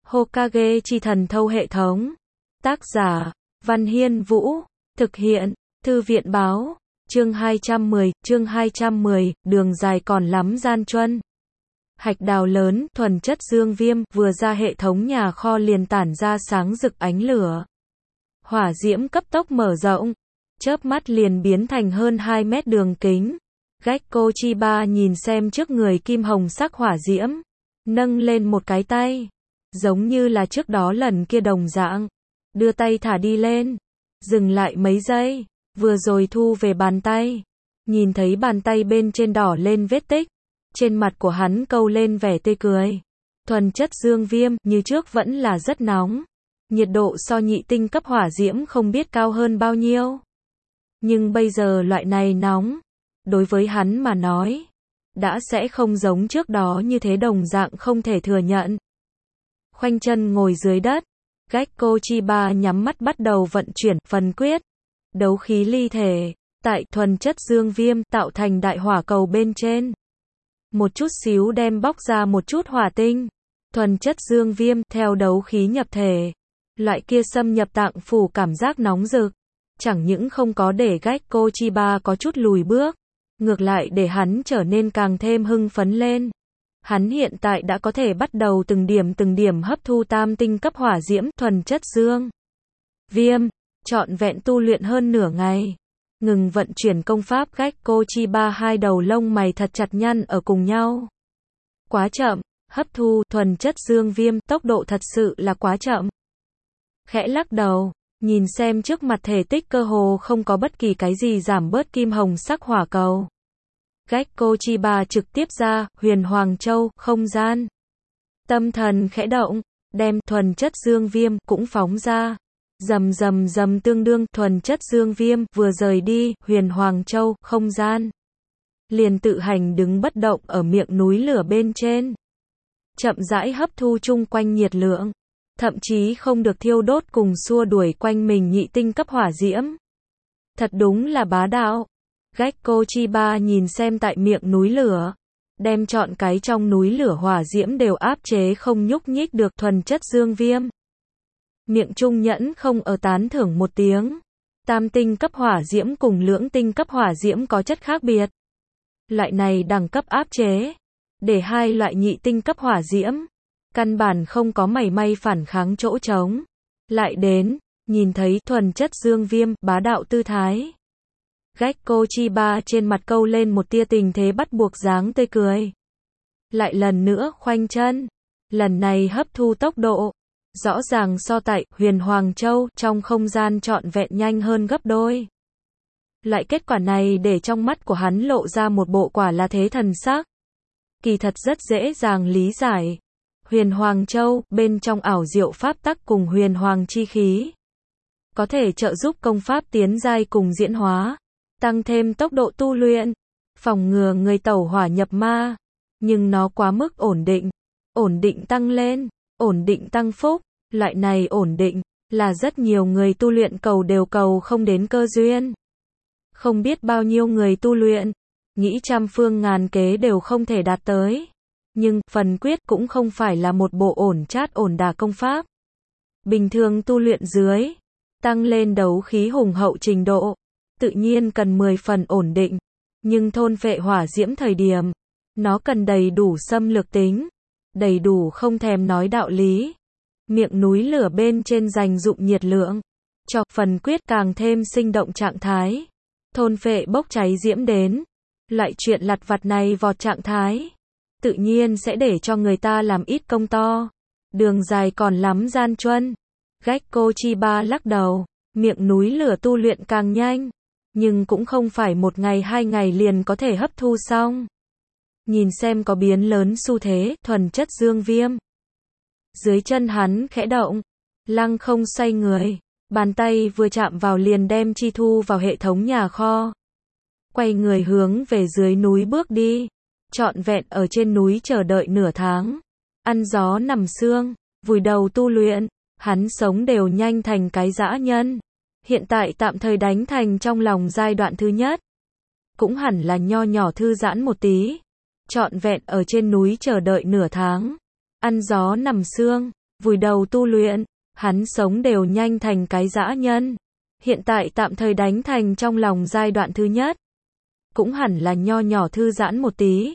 Hokage chi thần thâu hệ thống. Tác giả, Văn Hiên Vũ. Thực hiện, Thư viện báo. Chương 210, đường dài còn lắm gian truân. Hạch đào lớn, thuần chất dương viêm, vừa ra hệ thống nhà kho liền tản ra sáng rực ánh lửa. Hỏa diễm cấp tốc mở rộng, chớp mắt liền biến thành hơn 2 mét đường kính. Gekko Chiba nhìn xem trước người kim hồng sắc hỏa diễm, nâng lên một cái tay, giống như là trước đó lần kia đồng dạng, đưa tay thả đi lên, dừng lại mấy giây, vừa rồi thu về bàn tay, nhìn thấy bàn tay bên trên đỏ lên vết tích, trên mặt của hắn câu lên vẻ tươi cười. Thuần chất dương viêm, như trước vẫn là rất nóng, nhiệt độ so nhị tinh cấp hỏa diễm không biết cao hơn bao nhiêu. Nhưng bây giờ loại này nóng, đối với hắn mà nói, đã sẽ không giống trước đó như thế đồng dạng không thể thừa nhận. Khoanh chân ngồi dưới đất, Gekko Chiba nhắm mắt bắt đầu vận chuyển phần quyết. Đấu khí ly thể, tại thuần chất dương viêm tạo thành đại hỏa cầu bên trên. Một chút xíu đem bóc ra một chút hỏa tinh. Thuần chất dương viêm theo đấu khí nhập thể. Loại kia xâm nhập tạng phủ cảm giác nóng rực. Chẳng những không có để Gekko Chiba có chút lùi bước, ngược lại để hắn trở nên càng thêm hưng phấn lên. Hắn hiện tại đã có thể bắt đầu từng điểm hấp thu tam tinh cấp hỏa diễm thuần chất dương viêm, trọn vẹn tu luyện hơn nửa ngày. Ngừng vận chuyển công pháp, Gekko Chiba hai đầu lông mày thật chặt nhăn ở cùng nhau. Quá chậm, hấp thu thuần chất dương viêm, tốc độ thật sự là quá chậm. Khẽ lắc đầu, nhìn xem trước mặt thể tích cơ hồ không có bất kỳ cái gì giảm bớt kim hồng sắc hỏa cầu. Gekko Chiba trực tiếp ra, Huyền Hoàng Châu, không gian. Tâm thần khẽ động, đem thuần chất dương viêm cũng phóng ra. Rầm tương đương thuần chất dương viêm vừa rời đi, Huyền Hoàng Châu, không gian. Liền tự hành đứng bất động ở miệng núi lửa bên trên. Chậm rãi hấp thu chung quanh nhiệt lượng. Thậm chí không được thiêu đốt cùng xua đuổi quanh mình nhị tinh cấp hỏa diễm. Thật đúng là bá đạo. Gekko Chiba nhìn xem tại miệng núi lửa, đem trọn cái trong núi lửa hỏa diễm đều áp chế không nhúc nhích được thuần chất dương viêm. Miệng trung nhẫn không ở tán thưởng một tiếng. Tam tinh cấp hỏa diễm cùng lưỡng tinh cấp hỏa diễm có chất khác biệt. Loại này đẳng cấp áp chế, để hai loại nhị tinh cấp hỏa diễm, căn bản không có mảy may phản kháng chỗ trống. Lại đến, nhìn thấy thuần chất dương viêm, bá đạo tư thái. Gekko Chiba trên mặt câu lên một tia tình thế bắt buộc dáng tươi cười. Lại lần nữa khoanh chân. Lần này hấp thu tốc độ, rõ ràng so tại Huyền Hoàng Châu trong không gian trọn vẹn nhanh hơn gấp đôi. Loại kết quả này để trong mắt của hắn lộ ra một bộ quả là thế thần sắc. Kỳ thật rất dễ dàng lý giải. Huyền Hoàng Châu, bên trong ảo diệu pháp tắc cùng huyền hoàng chi khí, có thể trợ giúp công pháp tiến giai cùng diễn hóa, tăng thêm tốc độ tu luyện, phòng ngừa người tẩu hỏa nhập ma. Nhưng nó quá mức ổn định tăng lên, ổn định tăng phúc. Loại này ổn định, là rất nhiều người tu luyện đều cầu không đến cơ duyên. Không biết bao nhiêu người tu luyện, nghĩ trăm phương ngàn kế đều không thể đạt tới. Nhưng, phần quyết cũng không phải là một bộ ổn chát ổn đà công pháp. Bình thường tu luyện dưới, tăng lên đấu khí hùng hậu trình độ, tự nhiên cần 10 phần ổn định. Nhưng thôn phệ hỏa diễm thời điểm, nó cần đầy đủ xâm lược tính, đầy đủ không thèm nói đạo lý. Miệng núi lửa bên trên dành dụng nhiệt lượng, cho phần quyết càng thêm sinh động trạng thái. Thôn phệ bốc cháy diễm đến, loại chuyện lặt vặt này vọt trạng thái, tự nhiên sẽ để cho người ta làm ít công to. Đường dài còn lắm gian truân. Gekko Chiba lắc đầu, miệng núi lửa tu luyện càng nhanh, nhưng cũng không phải một ngày 2 ngày liền có thể hấp thu xong. Nhìn xem có biến lớn xu thế, thuần chất dương viêm. Dưới chân hắn khẽ động, lăng không xoay người, bàn tay vừa chạm vào liền đem chi thu vào hệ thống nhà kho. Quay người hướng về dưới núi bước đi, trọn vẹn ở trên núi chờ đợi nửa tháng. Ăn gió nằm sương, vùi đầu tu luyện, hắn sống đều nhanh thành cái dã nhân. Hiện tại tạm thời đánh thành trong lòng giai đoạn thứ nhất. Cũng hẳn là nho nhỏ thư giãn một tí. Trọn vẹn ở trên núi chờ đợi nửa tháng. Ăn gió nằm sương, vùi đầu tu luyện, hắn sống đều nhanh thành cái dã nhân. Hiện tại tạm thời đánh thành trong lòng giai đoạn thứ nhất. Cũng hẳn là nho nhỏ thư giãn một tí.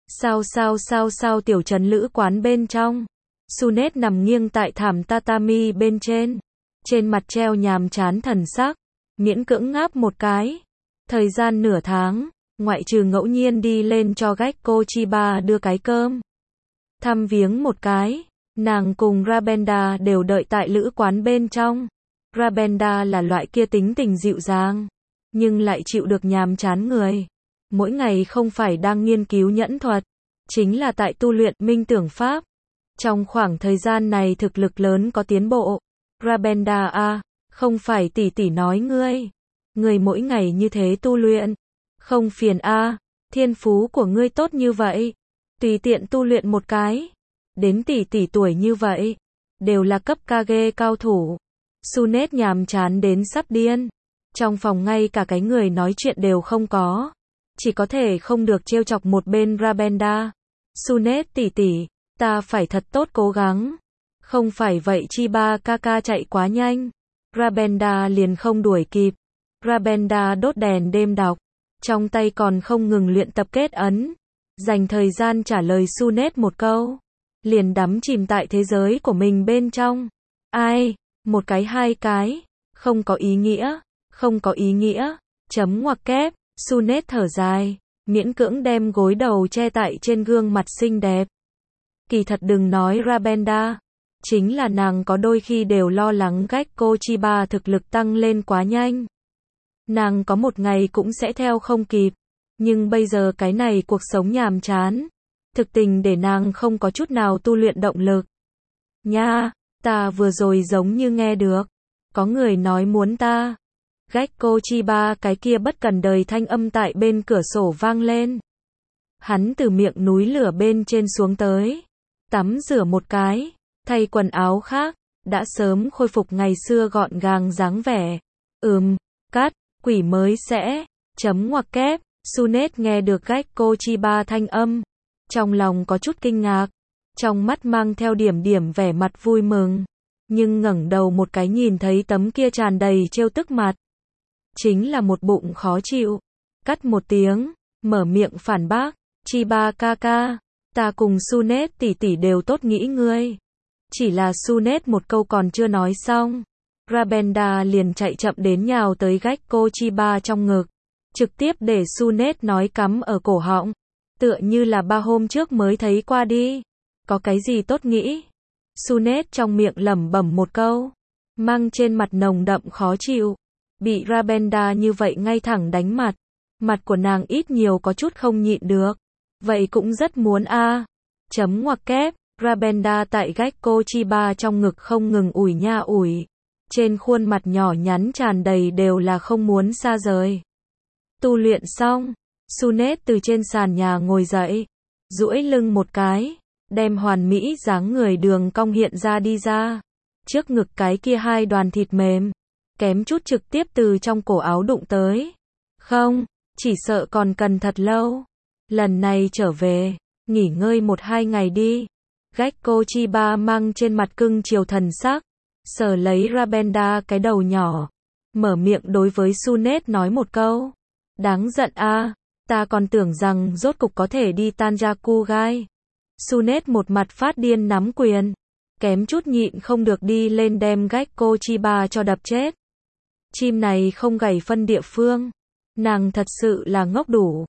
Sao tiểu trấn lữ quán bên trong. Sunet nằm nghiêng tại thảm tatami bên trên. Trên mặt treo nhàm chán thần sắc. Miễn cưỡng ngáp một cái. Thời gian nửa tháng, ngoại trừ ngẫu nhiên đi lên cho Gekko Chiba đưa cái cơm. Thăm viếng một cái. Nàng cùng Rabenda đều đợi tại lữ quán bên trong. Rabenda là loại kia tính tình dịu dàng, nhưng lại chịu được nhàm chán người. Mỗi ngày không phải đang nghiên cứu nhẫn thuật, chính là tại tu luyện minh tưởng pháp. Trong khoảng thời gian này thực lực lớn có tiến bộ. Rabenda a, không phải tỷ tỷ nói ngươi mỗi ngày như thế tu luyện, không phiền a, thiên phú của ngươi tốt như vậy, tùy tiện tu luyện một cái, đến tỷ tỷ tuổi như vậy, đều là cấp Kage cao thủ. Sunet nhàm chán đến sắp điên. Trong phòng ngay cả cái người nói chuyện đều không có. Chỉ có thể không được trêu chọc một bên Rabenda. Sunet tỷ tỷ, ta phải thật tốt cố gắng. Không phải vậy Chiba Kaka chạy quá nhanh. Rabenda liền không đuổi kịp. Rabenda đốt đèn đêm đọc. Trong tay còn không ngừng luyện tập kết ấn. Dành thời gian trả lời Sunet một câu. Liền đắm chìm tại thế giới của mình bên trong. Ai? Một cái hai cái, không có ý nghĩa, chấm ngoặc kép, Sunet thở dài, miễn cưỡng đem gối đầu che tại trên gương mặt xinh đẹp. Kỳ thật đừng nói Rabenda, chính là nàng có đôi khi đều lo lắng Gekko Chiba thực lực tăng lên quá nhanh. Nàng có một ngày cũng sẽ theo không kịp, nhưng bây giờ cái này cuộc sống nhàm chán, thực tình để nàng không có chút nào tu luyện động lực. Nha! Ta vừa rồi giống như nghe được. Có người nói muốn ta. Gekko Chiba cái kia bất cần đời thanh âm tại bên cửa sổ vang lên. Hắn từ miệng núi lửa bên trên xuống tới. Tắm rửa một cái. Thay quần áo khác. Đã sớm khôi phục ngày xưa gọn gàng dáng vẻ. Cắt, quỷ mới sẽ. Chấm ngoặc kép. Sunet nghe được Gekko Chiba thanh âm. Trong lòng có chút kinh ngạc. Trong mắt mang theo điểm vẻ mặt vui mừng, nhưng ngẩng đầu một cái nhìn thấy tấm kia tràn đầy trêu tức mặt. Chính là một bụng khó chịu. Cắt một tiếng, mở miệng phản bác, Chiba Kaka, ta cùng Sunet tỷ tỷ đều tốt nghĩ ngươi. Chỉ là Sunet một câu còn chưa nói xong. Rabenda liền chạy chậm đến nhào tới Gekko Chiba trong ngực. Trực tiếp để Sunet nói cắm ở cổ họng. Tựa như là 3 hôm trước mới thấy qua đi. Có cái gì tốt nghĩ? Sunet trong miệng lẩm bẩm một câu, mang trên mặt nồng đậm khó chịu. Bị Rabenda như vậy ngay thẳng đánh mặt. Mặt của nàng ít nhiều có chút không nhịn được. Vậy cũng rất muốn a. Chấm ngoặc kép, Rabenda tại Gekko Chiba trong ngực không ngừng ủi nha ủi. Trên khuôn mặt nhỏ nhắn tràn đầy đều là không muốn xa rời. Tu luyện xong, Sunet từ trên sàn nhà ngồi dậy, duỗi lưng một cái. Đem hoàn mỹ dáng người đường cong hiện ra đi ra. Trước ngực cái kia 2 đoàn thịt mềm. Kém chút trực tiếp từ trong cổ áo đụng tới. Không, chỉ sợ còn cần thật lâu. Lần này trở về, nghỉ ngơi 1-2 ngày đi. Gekko Chiba mang trên mặt cưng chiều thần sắc. Sờ lấy Rabenda cái đầu nhỏ. Mở miệng đối với Sunet nói một câu. Đáng giận a, ta còn tưởng rằng rốt cục có thể đi Tanjakugai. Sunet một mặt phát điên nắm quyền. Kém chút nhịn không được đi lên đem Gekko Chiba cho đập chết. Chim này không gảy phân địa phương. Nàng thật sự là ngốc đủ.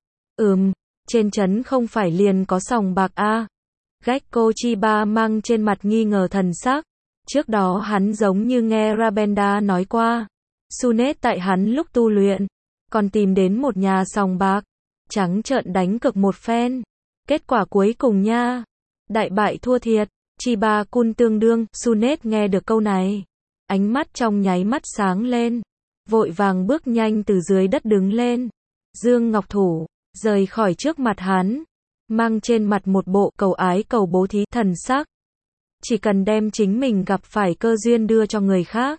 Trên trấn không phải liền có sòng bạc a. Gekko Chiba mang trên mặt nghi ngờ thần sắc. Trước đó hắn giống như nghe Rabenda nói qua. Sunet tại hắn lúc tu luyện. Còn tìm đến một nhà sòng bạc. Trắng trợn đánh cược một phen. Kết quả cuối cùng nha. Đại bại thua thiệt. Chiba-kun tương đương. Sunet nghe được câu này. Ánh mắt trong nháy mắt sáng lên. Vội vàng bước nhanh từ dưới đất đứng lên. Dương Ngọc Thủ. Rời khỏi trước mặt hắn. Mang trên mặt một bộ cầu ái cầu bố thí thần sắc. Chỉ cần đem chính mình gặp phải cơ duyên đưa cho người khác.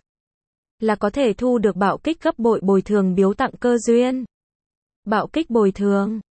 Là có thể thu được bạo kích gấp bội bồi thường biếu tặng cơ duyên. Bạo kích bồi thường.